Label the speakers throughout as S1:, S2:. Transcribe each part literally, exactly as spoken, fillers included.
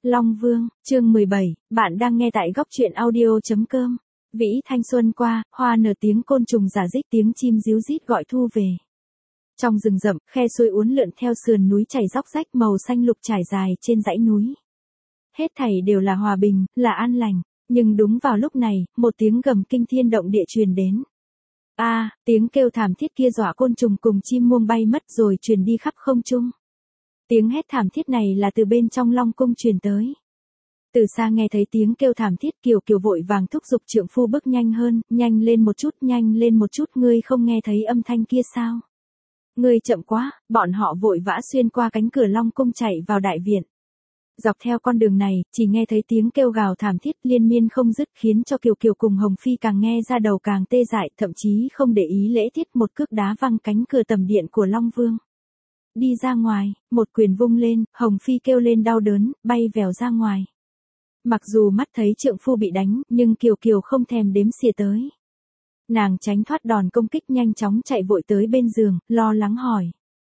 S1: Long Vương, chương mười bảy, bạn đang nghe tại góc truyện audio.com. Vĩ thanh xuân qua, hoa nở tiếng côn trùng rả rích tiếng chim ríu rít gọi thu về. Trong rừng rậm, khe suối uốn lượn theo sườn núi chảy róc rách màu xanh lục trải dài trên dãy núi. Hết thảy đều là hòa bình, là an lành, nhưng đúng vào lúc này, một tiếng gầm kinh thiên động địa truyền đến. A, à, tiếng kêu thảm thiết kia dọa côn trùng cùng chim muông bay mất rồi truyền đi khắp không trung. Tiếng hét thảm thiết này là từ bên trong Long cung truyền tới. Từ xa nghe thấy tiếng kêu thảm thiết, Kiều Kiều vội vàng thúc giục trượng phu bước nhanh hơn, nhanh lên một chút, nhanh lên một chút, ngươi không nghe thấy âm thanh kia sao? Ngươi chậm quá, bọn họ vội vã xuyên qua cánh cửa Long cung chạy vào đại viện. Dọc theo con đường này, chỉ nghe thấy tiếng kêu gào thảm thiết liên miên không dứt khiến cho Kiều Kiều cùng Hồng Phi càng nghe ra đầu càng tê dại, thậm chí không để ý lễ tiết một cước đá văng cánh cửa tầm điện của Long Vương. Đi ra ngoài, một quyền vung lên, Hồng Phi kêu lên đau đớn, bay vèo ra ngoài. Mặc dù mắt thấy trượng phu bị đánh, nhưng Kiều Kiều không thèm đếm xỉa tới. Nàng tránh thoát đòn công kích nhanh chóng chạy vội tới bên giường, lo lắng hỏi.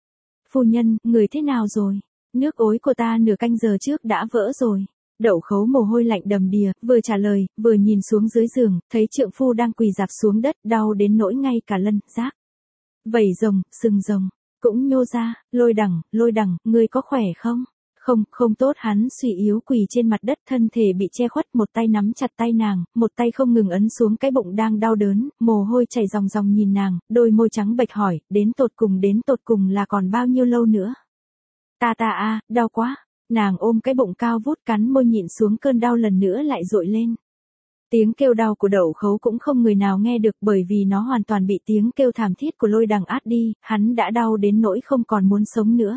S1: Phu nhân, người thế nào rồi? Nước ối của ta nửa canh giờ trước đã vỡ rồi. Đậu Khấu mồ hôi lạnh đầm đìa, vừa trả lời, vừa nhìn xuống dưới giường, thấy trượng phu đang quỳ rạp xuống đất, đau đến nỗi ngay cả lân, giác. Vảy rồng, sừng rồng, cũng nhô ra. Lôi Đằng, Lôi Đằng, ngươi có khỏe không? Không, không tốt. Hắn suy yếu quỳ trên mặt đất, thân thể bị che khuất, một tay nắm chặt tay nàng, một tay không ngừng ấn xuống cái bụng đang đau đớn, mồ hôi chảy ròng ròng nhìn nàng, đôi môi trắng bệch hỏi, đến tột cùng đến tột cùng là còn bao nhiêu lâu nữa? Ta ta a, đau quá. Nàng ôm cái bụng cao vút, cắn môi nhịn xuống cơn đau lần nữa lại dội lên. Tiếng kêu đau của Đậu Khấu cũng không người nào nghe được, bởi vì nó hoàn toàn bị tiếng kêu thảm thiết của Lôi Đằng át đi, hắn đã đau đến nỗi không còn muốn sống nữa.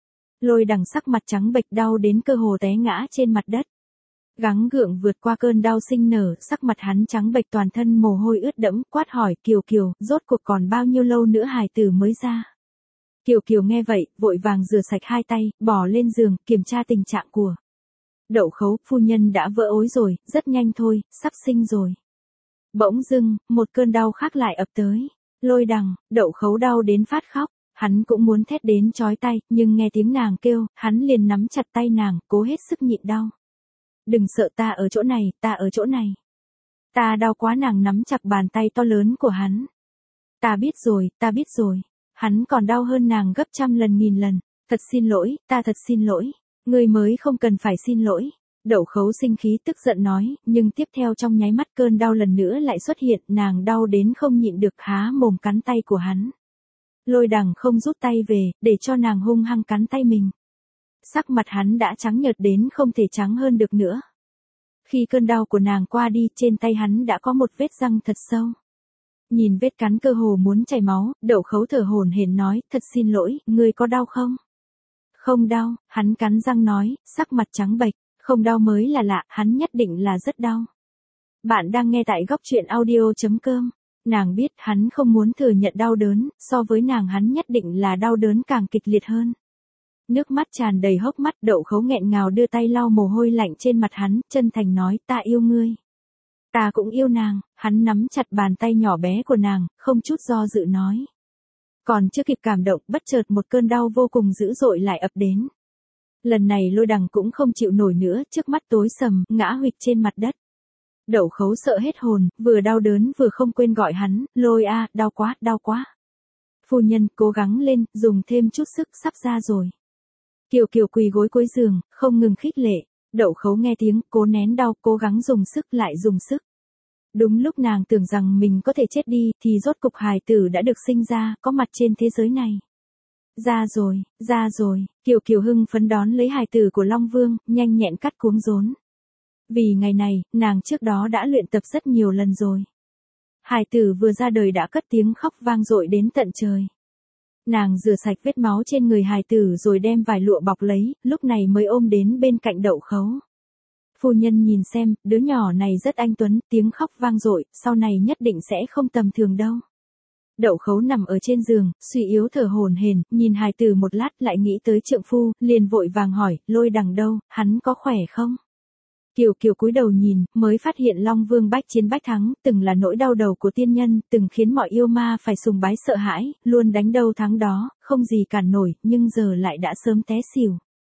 S1: Lôi Đằng sắc mặt trắng bệch, đau đến cơ hồ té ngã trên mặt đất. Gắng gượng vượt qua cơn đau sinh nở, sắc mặt hắn trắng bệch, toàn thân mồ hôi ướt đẫm, quát hỏi, Kiều Kiều, rốt cuộc còn bao nhiêu lâu nữa hài tử mới ra? Kiều Kiều nghe vậy, vội vàng rửa sạch hai tay, bỏ lên giường, kiểm tra tình trạng của Đậu Khấu. Phu nhân đã vỡ ối rồi, rất nhanh thôi, sắp sinh rồi. Bỗng dưng, một cơn đau khác lại ập tới. Lôi Đằng, Đậu Khấu đau đến phát khóc, hắn cũng muốn thét đến chói tai, nhưng nghe tiếng nàng kêu, hắn liền nắm chặt tay nàng, cố hết sức nhịn đau. Đừng sợ, ta ở chỗ này, ta ở chỗ này. Ta đau quá. Nàng nắm chặt bàn tay to lớn của hắn. Ta biết rồi, ta biết rồi. Hắn còn đau hơn nàng gấp trăm lần nghìn lần. Thật xin lỗi, ta thật xin lỗi. Ngươi mới không cần phải xin lỗi. Đậu Khấu sinh khí tức giận nói, nhưng tiếp theo trong nháy mắt cơn đau lần nữa lại xuất hiện, nàng đau đến không nhịn được há mồm cắn tay của hắn. Lôi Đằng không rút tay về, để cho nàng hung hăng cắn tay mình. Sắc mặt hắn đã trắng nhợt đến không thể trắng hơn được nữa. Khi cơn đau của nàng qua đi, trên tay hắn đã có một vết răng thật sâu. Nhìn vết cắn cơ hồ muốn chảy máu, Đậu Khấu thở hổn hển nói, thật xin lỗi, ngươi có đau không? Không đau. Hắn cắn răng nói, sắc mặt trắng bệch, không đau mới là lạ, hắn nhất định là rất đau. Bạn đang nghe tại góc truyện audio.com. Nàng biết hắn không muốn thừa nhận đau đớn, so với nàng hắn nhất định là đau đớn càng kịch liệt hơn. Nước mắt tràn đầy hốc mắt, Đậu Khấu nghẹn ngào đưa tay lau mồ hôi lạnh trên mặt hắn, chân thành nói, ta yêu ngươi. Ta cũng yêu nàng. Hắn nắm chặt bàn tay nhỏ bé của nàng, không chút do dự nói. Còn chưa kịp cảm động, bất chợt một cơn đau vô cùng dữ dội lại ập đến. Lần này Lôi Đằng cũng không chịu nổi nữa, trước mắt tối sầm, ngã huỵch trên mặt đất. Đậu Khấu sợ hết hồn, vừa đau đớn vừa không quên gọi hắn, Lôi a, đau quá, đau quá. Phu nhân, cố gắng lên, dùng thêm chút sức, sắp ra rồi. Kiều Kiều quỳ gối cuối giường, không ngừng khích lệ. Đậu Khấu nghe tiếng, cố nén đau, cố gắng dùng sức lại dùng sức. Đúng lúc nàng tưởng rằng mình có thể chết đi, thì rốt cục hài tử đã được sinh ra, có mặt trên thế giới này. Ra rồi, ra rồi. Kiều Kiều hưng phấn đón lấy hài tử của Long Vương, nhanh nhẹn cắt cuống rốn. Vì ngày này, nàng trước đó đã luyện tập rất nhiều lần rồi. Hài tử vừa ra đời đã cất tiếng khóc vang dội đến tận trời. Nàng rửa sạch vết máu trên người hài tử rồi đem vải lụa bọc lấy, lúc này mới ôm đến bên cạnh Đậu Khấu. Phu nhân nhìn xem, đứa nhỏ này rất anh tuấn, tiếng khóc vang dội, sau này nhất định sẽ không tầm thường đâu. Đậu Khấu nằm ở trên giường, suy yếu thở hổn hển, nhìn hài tử một lát lại nghĩ tới trượng phu, liền vội vàng hỏi, Lôi Đằng đâu, hắn có khỏe không? Kiều Kiều cúi đầu nhìn, mới phát hiện Long Vương bách chiến bách thắng, từng là nỗi đau đầu của tiên nhân, từng khiến mọi yêu ma phải sùng bái sợ hãi, luôn đánh đâu thắng đó, không gì cản nổi, nhưng giờ lại đã sớm té xỉu.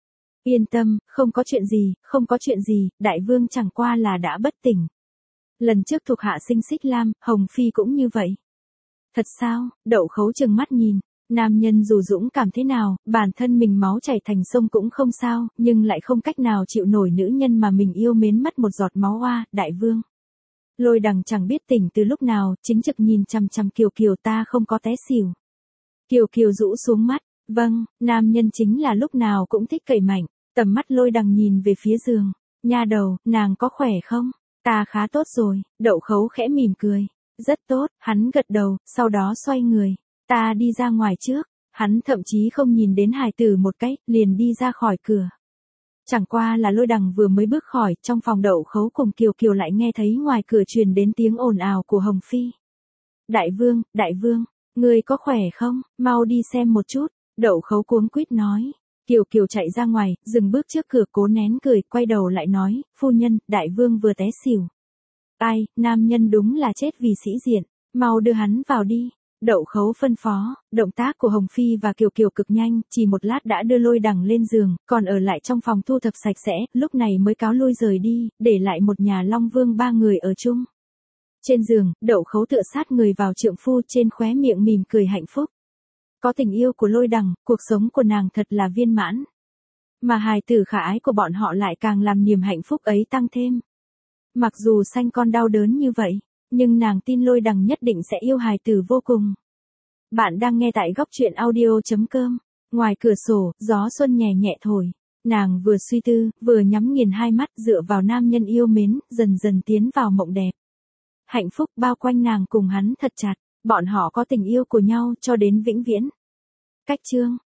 S1: Yên tâm, không có chuyện gì, không có chuyện gì, đại vương chẳng qua là đã bất tỉnh. Lần trước thuộc hạ sinh Xích Lam, Hồng Phi cũng như vậy. Thật sao? Đậu Khấu trừng mắt nhìn. Nam nhân dù dũng cảm thế nào, bản thân mình máu chảy thành sông cũng không sao, nhưng lại không cách nào chịu nổi nữ nhân mà mình yêu mến mất một giọt máu oa, đại vương. Lôi Đằng chẳng biết tỉnh từ lúc nào, chính trực nhìn chằm chằm Kiều Kiều, ta không có té xỉu. Kiều Kiều rũ xuống mắt, vâng, nam nhân chính là lúc nào cũng thích cậy mạnh, tầm mắt Lôi Đằng nhìn về phía giường, nha đầu, nàng có khỏe không? Ta khá tốt rồi, Đậu Khấu khẽ mỉm cười, rất tốt, hắn gật đầu, sau đó xoay người, ta đi ra ngoài trước, hắn thậm chí không nhìn đến hài tử một cái, liền đi ra khỏi cửa. Chẳng qua là Lôi Đằng vừa mới bước khỏi, trong phòng Đậu Khấu cùng Kiều Kiều lại nghe thấy ngoài cửa truyền đến tiếng ồn ào của Hồng Phi. Đại vương, đại vương, ngươi có khỏe không, mau đi xem một chút, Đậu Khấu cuống quýt nói. Kiều Kiều chạy ra ngoài, dừng bước trước cửa cố nén cười, quay đầu lại nói, phu nhân, đại vương vừa té xỉu. Ai, nam nhân đúng là chết vì sĩ diện, mau đưa hắn vào đi. Đậu Khấu phân phó, động tác của Hồng Phi và Kiều Kiều cực nhanh, chỉ một lát đã đưa Lôi Đằng lên giường, còn ở lại trong phòng thu thập sạch sẽ, lúc này mới cáo lui rời đi, để lại một nhà Long Vương ba người ở chung. Trên giường, Đậu Khấu tựa sát người vào trượng phu, trên khóe miệng mỉm cười hạnh phúc. Có tình yêu của Lôi Đằng, cuộc sống của nàng thật là viên mãn. Mà hài tử khả ái của bọn họ lại càng làm niềm hạnh phúc ấy tăng thêm. Mặc dù sanh con đau đớn như vậy, nhưng nàng tin Lôi Đằng nhất định sẽ yêu hài tử vô cùng. Bạn đang nghe tại góc truyện audio chấm com. Ngoài cửa sổ, gió xuân nhẹ nhẹ thổi. Nàng vừa suy tư, vừa nhắm nghiền hai mắt dựa vào nam nhân yêu mến, dần dần tiến vào mộng đẹp. Hạnh phúc bao quanh nàng cùng hắn thật chặt, bọn họ có tình yêu của nhau cho đến vĩnh viễn. Cách chương